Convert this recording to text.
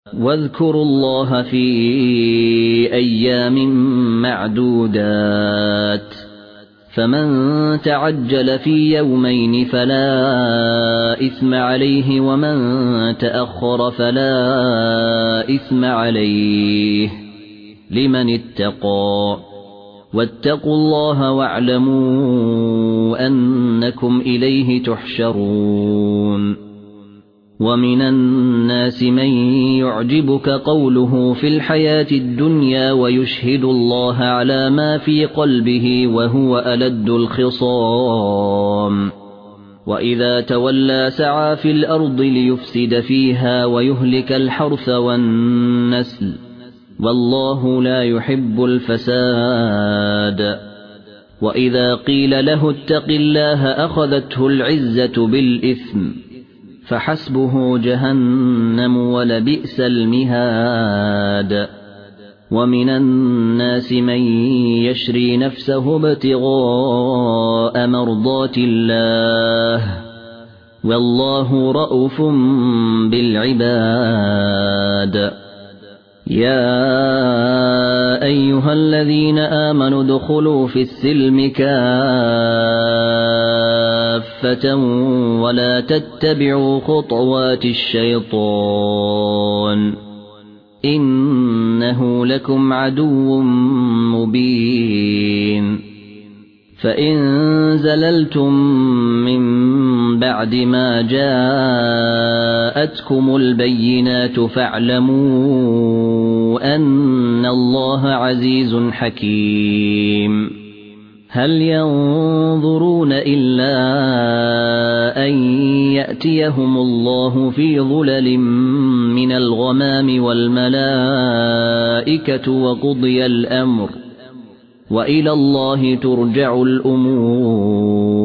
واذكروا الله في أيام معدودات فمن تعجل في يومين فلا إثم عليه ومن تأخر فلا إثم عليه لمن اتقى واتقوا الله واعلموا أنكم إليه تحشرون ومن الناس من يعجبك قوله في الحياة الدنيا ويشهد الله على ما في قلبه وهو ألد الخصام وإذا تولى سعى في الأرض ليفسد فيها ويهلك الحرث والنسل والله لا يحب الفساد وإذا قيل له اتق الله أخذته العزة بالإثم فحسبه جهنم ولبئس المهاد ومن الناس من يشري نفسه ابتغاء مرضات الله والله رءوف بالعباد يا أيها الذين آمنوا ادخلوا في السلم كافة ولا تتبعوا خطوات الشيطان إنه لكم عدو مبين فإن زللتم من بعد ما جاءتكم البينات فاعلموا أن الله عزيز حكيم هل ينظرون إلا أن يأتيهم الله في ظلل من الغمام والملائكة وقضي الأمر وإلى الله ترجع الأمور